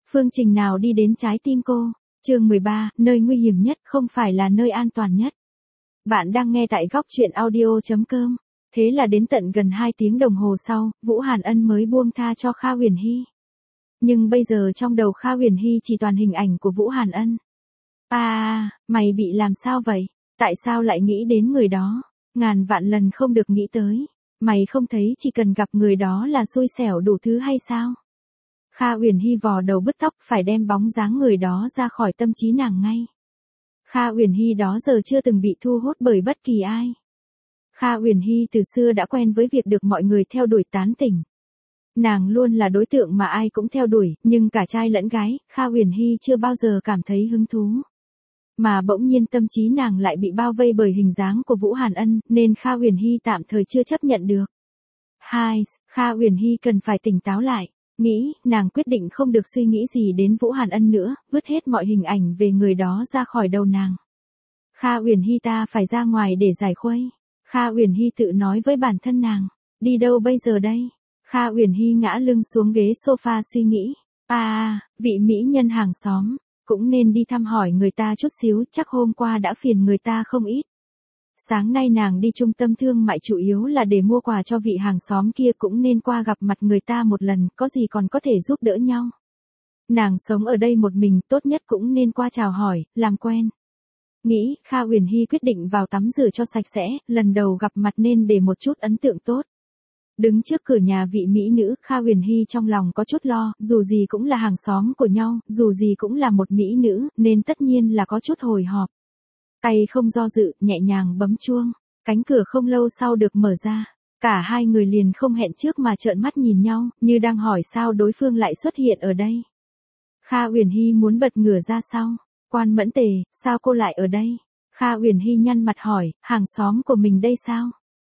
Phương trình nào đi đến trái tim cô? Chương 13, nơi nguy hiểm nhất không phải là nơi an toàn nhất. Bạn đang nghe tại góc truyện audio.com. Thế là đến tận gần 2 tiếng đồng hồ sau, Vũ Hàn Ân mới buông tha cho Kha Huyền Hy. Nhưng bây giờ trong đầu Kha Huyền Hy chỉ toàn hình ảnh của Vũ Hàn Ân. Mày bị làm sao vậy? Tại sao lại nghĩ đến người đó? Ngàn vạn lần không được nghĩ tới. Mày không thấy chỉ cần gặp người đó là xui xẻo đủ thứ hay sao? Kha Huyền Hy vò đầu bứt tóc, phải đem bóng dáng người đó ra khỏi tâm trí nàng ngay. Kha Huyền Hy đó giờ chưa từng bị thu hút bởi bất kỳ ai. Kha Huyền Hy từ xưa đã quen với việc được mọi người theo đuổi tán tỉnh. Nàng luôn là đối tượng mà ai cũng theo đuổi, nhưng cả trai lẫn gái, Kha Huyền Hy chưa bao giờ cảm thấy hứng thú. Mà bỗng nhiên tâm trí nàng lại bị bao vây bởi hình dáng của Vũ Hàn Ân, nên Kha Huyền Hy tạm thời chưa chấp nhận được. Kha Huyền Hy cần phải tỉnh táo lại. Nghĩ, nàng quyết định không được suy nghĩ gì đến Vũ Hàn Ân nữa, vứt hết mọi hình ảnh về người đó ra khỏi đầu nàng. Kha Huyền Hy, ta phải ra ngoài để giải khuây. Kha Huyền Hy tự nói với bản thân nàng. Đi đâu bây giờ đây? Kha Huyền Hy ngã lưng xuống ghế sofa suy nghĩ. Vị mỹ nhân hàng xóm, cũng nên đi thăm hỏi người ta chút xíu, chắc hôm qua đã phiền người ta không ít. Sáng nay nàng đi trung tâm thương mại chủ yếu là để mua quà cho vị hàng xóm kia, cũng nên qua gặp mặt người ta một lần, có gì còn có thể giúp đỡ nhau. Nàng sống ở đây một mình, tốt nhất cũng nên qua chào hỏi, làm quen. Nghĩ, Kha Huyền Hy quyết định vào tắm rửa cho sạch sẽ, lần đầu gặp mặt nên để một chút ấn tượng tốt. Đứng trước cửa nhà vị mỹ nữ, Kha Huyền Hy trong lòng có chút lo, dù gì cũng là hàng xóm của nhau, dù gì cũng là một mỹ nữ, nên tất nhiên là có chút hồi hộp. Tay không do dự, nhẹ nhàng bấm chuông. Cánh cửa không lâu sau được mở ra. Cả hai người liền không hẹn trước mà trợn mắt nhìn nhau, như đang hỏi sao đối phương lại xuất hiện ở đây. Kha Huyền Hy muốn bật ngửa ra sau. Quan Mẫn Tề, sao cô lại ở đây? Kha Huyền Hy nhăn mặt hỏi, hàng xóm của mình đây sao?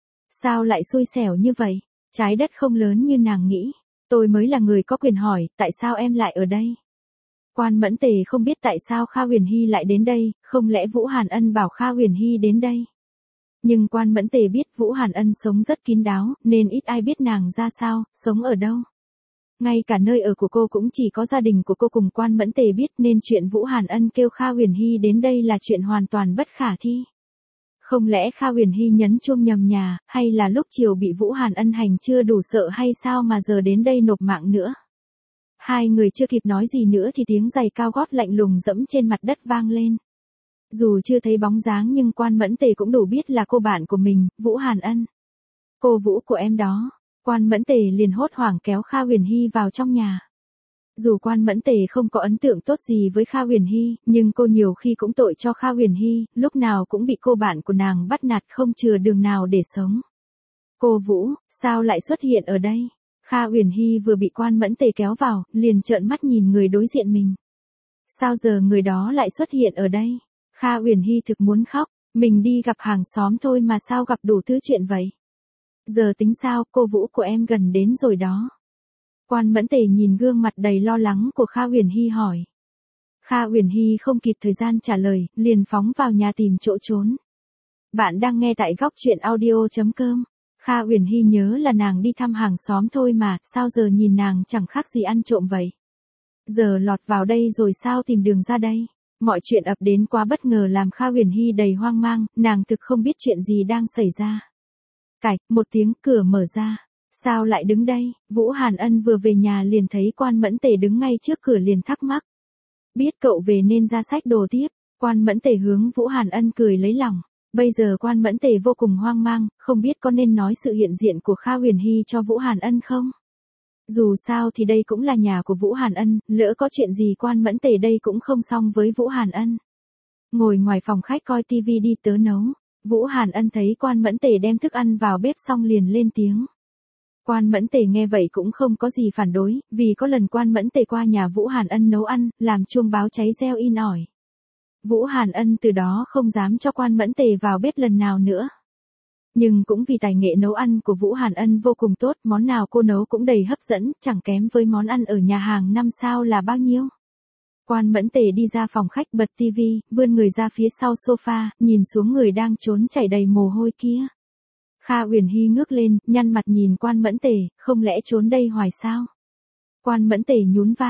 Sao lại xui xẻo như vậy? Trái đất không lớn như nàng nghĩ. Tôi mới là người có quyền hỏi, tại sao em lại ở đây? Quan Mẫn Tề không biết tại sao Kha Huyền Hy lại đến đây, không lẽ Vũ Hàn Ân bảo Kha Huyền Hy đến đây? Nhưng Quan Mẫn Tề biết Vũ Hàn Ân sống rất kín đáo, nên ít ai biết nàng ra sao, sống ở đâu. Ngay cả nơi ở của cô cũng chỉ có gia đình của cô cùng Quan Mẫn Tề biết, nên chuyện Vũ Hàn Ân kêu Kha Huyền Hy đến đây là chuyện hoàn toàn bất khả thi. Không lẽ Kha Huyền Hy nhấn chuông nhầm nhà, hay là lúc chiều bị Vũ Hàn Ân hành chưa đủ sợ hay sao mà giờ đến đây nộp mạng nữa? Hai người chưa kịp nói gì nữa thì tiếng giày cao gót lạnh lùng dẫm trên mặt đất vang lên. Dù chưa thấy bóng dáng nhưng Quan Mẫn Tề cũng đủ biết là cô bạn của mình, Vũ Hàn Ân. Cô Vũ của em đó. Quan Mẫn Tề liền hốt hoảng kéo Kha Huyền Hy vào trong nhà. Dù Quan Mẫn Tề không có ấn tượng tốt gì với Kha Huyền Hy, nhưng cô nhiều khi cũng tội cho Kha Huyền Hy, lúc nào cũng bị cô bạn của nàng bắt nạt không chừa đường nào để sống. Cô Vũ, sao lại xuất hiện ở đây? Kha Huyền Hy vừa bị Quan Mẫn Tề kéo vào, liền trợn mắt nhìn người đối diện mình. Sao giờ người đó lại xuất hiện ở đây? Kha Huyền Hy thực muốn khóc, mình đi gặp hàng xóm thôi mà sao gặp đủ thứ chuyện vậy? Giờ tính sao, cô Vũ của em gần đến rồi đó. Quan Mẫn Tề nhìn gương mặt đầy lo lắng của Kha Huyền Hy hỏi. Kha Huyền Hy không kịp thời gian trả lời, liền phóng vào nhà tìm chỗ trốn. Bạn đang nghe tại góc truyện audio.com. Kha Huyền Hy nhớ là nàng đi thăm hàng xóm thôi mà, sao giờ nhìn nàng chẳng khác gì ăn trộm vậy. Giờ lọt vào đây rồi sao tìm đường ra đây? Mọi chuyện ập đến quá bất ngờ làm Kha Huyền Hy đầy hoang mang, nàng thực không biết chuyện gì đang xảy ra. Cạch, một tiếng cửa mở ra. Sao lại đứng đây? Vũ Hàn Ân vừa về nhà liền thấy Quan Mẫn Tề đứng ngay trước cửa liền thắc mắc. Biết cậu về nên ra xách đồ tiếp. Quan Mẫn Tề hướng Vũ Hàn Ân cười lấy lòng. Bây giờ Quan Mẫn Tề vô cùng hoang mang, không biết có nên nói sự hiện diện của Kha Huyền Hy cho Vũ Hàn Ân không? Dù sao thì đây cũng là nhà của Vũ Hàn Ân, lỡ có chuyện gì Quan Mẫn Tề đây cũng không xong với Vũ Hàn Ân. Ngồi ngoài phòng khách coi tivi đi, tớ nấu. Vũ Hàn Ân thấy Quan Mẫn Tề đem thức ăn vào bếp xong liền lên tiếng. Quan Mẫn Tề nghe vậy cũng không có gì phản đối, vì có lần Quan Mẫn Tề qua nhà Vũ Hàn Ân nấu ăn, làm chuông báo cháy reo in ỏi. Vũ Hàn Ân từ đó không dám cho Quan Mẫn Tề vào bếp lần nào nữa. Nhưng cũng vì tài nghệ nấu ăn của Vũ Hàn Ân vô cùng tốt, món nào cô nấu cũng đầy hấp dẫn, chẳng kém với món ăn ở nhà hàng 5 sao là bao nhiêu. Quan Mẫn Tề đi ra phòng khách bật tivi, vươn người ra phía sau sofa, nhìn xuống người đang trốn chảy đầy mồ hôi kia. Kha Huyền Hy ngước lên, nhăn mặt nhìn Quan Mẫn Tề, không lẽ trốn đây hoài sao? Quan Mẫn Tề nhún vai.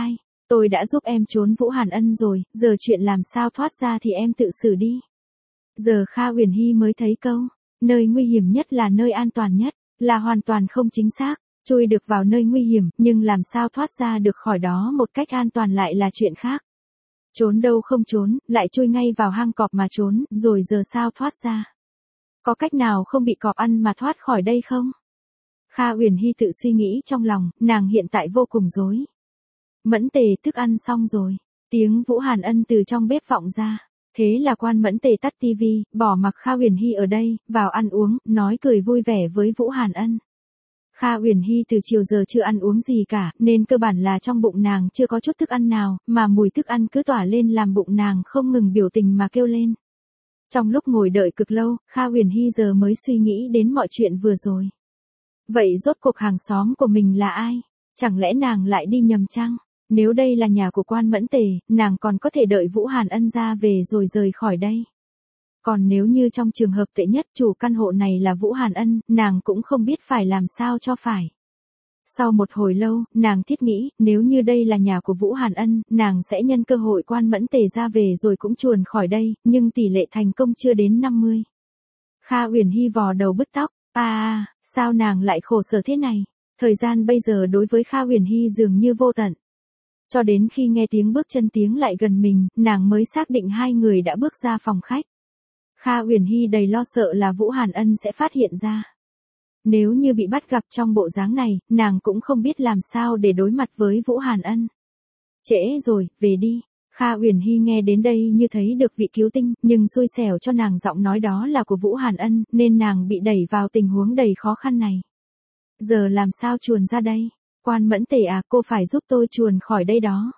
Tôi đã giúp em trốn Vũ Hàn Ân rồi, giờ chuyện làm sao thoát ra thì em tự xử đi. Giờ Kha Uyển Hy mới thấy câu, nơi nguy hiểm nhất là nơi an toàn nhất, là hoàn toàn không chính xác. Chui được vào nơi nguy hiểm, nhưng làm sao thoát ra được khỏi đó một cách an toàn lại là chuyện khác. Trốn đâu không trốn, lại chui ngay vào hang cọp mà trốn, rồi giờ sao thoát ra? Có cách nào không bị cọp ăn mà thoát khỏi đây không? Kha Uyển Hy tự suy nghĩ trong lòng, nàng hiện tại vô cùng rối. Mẫn Tề thức ăn xong rồi, tiếng Vũ Hàn Ân từ trong bếp vọng ra. Thế là Quan Mẫn Tề tắt tivi, bỏ mặc Kha Uyển Hy ở đây, vào ăn uống, nói cười vui vẻ với Vũ Hàn Ân. Kha Uyển Hy từ chiều giờ chưa ăn uống gì cả, nên cơ bản là trong bụng nàng chưa có chút thức ăn nào, mà mùi thức ăn cứ tỏa lên làm bụng nàng không ngừng biểu tình mà kêu lên. Trong lúc ngồi đợi cực lâu, Kha Uyển Hy giờ mới suy nghĩ đến mọi chuyện vừa rồi. Vậy rốt cuộc hàng xóm của mình là ai? Chẳng lẽ nàng lại đi nhầm chăng? Nếu đây là nhà của Quan Mẫn Tề, nàng còn có thể đợi Vũ Hàn Ân ra về rồi rời khỏi đây. Còn nếu như trong trường hợp tệ nhất chủ căn hộ này là Vũ Hàn Ân, nàng cũng không biết phải làm sao cho phải. Sau một hồi lâu, nàng thiết nghĩ, nếu như đây là nhà của Vũ Hàn Ân, nàng sẽ nhân cơ hội Quan Mẫn Tề ra về rồi cũng chuồn khỏi đây, nhưng tỷ lệ thành công chưa đến 50. Kha Uyển Hy vò đầu bứt tóc, sao nàng lại khổ sở thế này? Thời gian bây giờ đối với Kha Uyển Hy dường như vô tận. Cho đến khi nghe tiếng bước chân tiến lại gần mình, nàng mới xác định hai người đã bước ra phòng khách. Kha Uyển Hy đầy lo sợ là Vũ Hàn Ân sẽ phát hiện ra. Nếu như bị bắt gặp trong bộ dáng này, nàng cũng không biết làm sao để đối mặt với Vũ Hàn Ân. Trễ rồi, về đi. Kha Uyển Hy nghe đến đây như thấy được vị cứu tinh, nhưng xui xẻo cho nàng giọng nói đó là của Vũ Hàn Ân, nên nàng bị đẩy vào tình huống đầy khó khăn này. Giờ làm sao chuồn ra đây? Quan Mẫn Tề à, cô phải giúp tôi chuồn khỏi đây đó.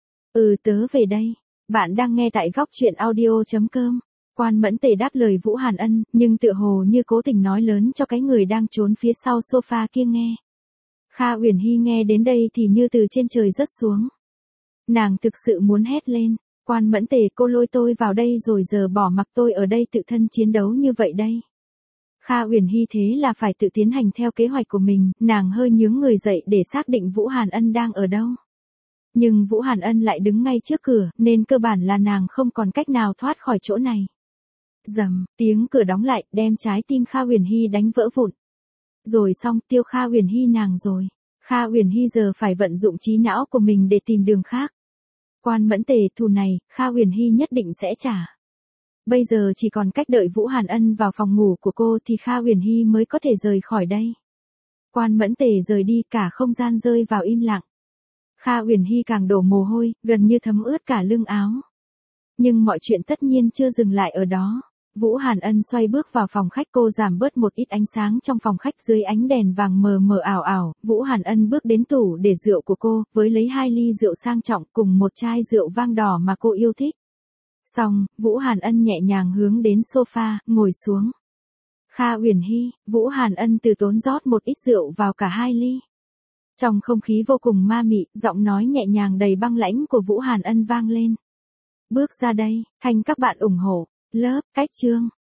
Tớ về đây. Bạn đang nghe tại góc truyện audio.com. Quan Mẫn Tề đáp lời Vũ Hàn Ân, nhưng tựa hồ như cố tình nói lớn cho cái người đang trốn phía sau sofa kia nghe. Kha Uyển Hy nghe đến đây thì như từ trên trời rớt xuống. Nàng thực sự muốn hét lên, Quan Mẫn Tề, cô lôi tôi vào đây rồi giờ bỏ mặc tôi ở đây tự thân chiến đấu như vậy đây. Kha Uyển Hy thế là phải tự tiến hành theo kế hoạch của mình, nàng hơi nhướng người dậy để xác định Vũ Hàn Ân đang ở đâu. Nhưng Vũ Hàn Ân lại đứng ngay trước cửa, nên cơ bản là nàng không còn cách nào thoát khỏi chỗ này. Rầm, tiếng cửa đóng lại, đem trái tim Kha Uyển Hy đánh vỡ vụn. Rồi xong, tiêu Kha Uyển Hy nàng rồi. Kha Uyển Hy giờ phải vận dụng trí não của mình để tìm đường khác. Quan Mẫn Tề, thù này, Kha Uyển Hy nhất định sẽ trả. Bây giờ chỉ còn cách đợi Vũ Hàn Ân vào phòng ngủ của cô thì Kha Uyển Hy mới có thể rời khỏi đây. Quan Mẫn Tề rời đi, cả không gian rơi vào im lặng. Kha Uyển Hy càng đổ mồ hôi, gần như thấm ướt cả lưng áo. Nhưng mọi chuyện tất nhiên chưa dừng lại ở đó. Vũ Hàn Ân xoay bước vào phòng khách, cô giảm bớt một ít ánh sáng trong phòng khách dưới ánh đèn vàng mờ mờ ảo ảo. Vũ Hàn Ân bước đến tủ để rượu của cô, với lấy 2 ly rượu sang trọng cùng một chai rượu vang đỏ mà cô yêu thích. Xong, Vũ Hàn Ân nhẹ nhàng hướng đến sofa, ngồi xuống. Kha Uyển Hy, Vũ Hàn Ân từ tốn rót một ít rượu vào cả 2 ly. Trong không khí vô cùng ma mị, giọng nói nhẹ nhàng đầy băng lãnh của Vũ Hàn Ân vang lên. Bước ra đây, thành các bạn ủng hộ. Lớp, cách chương.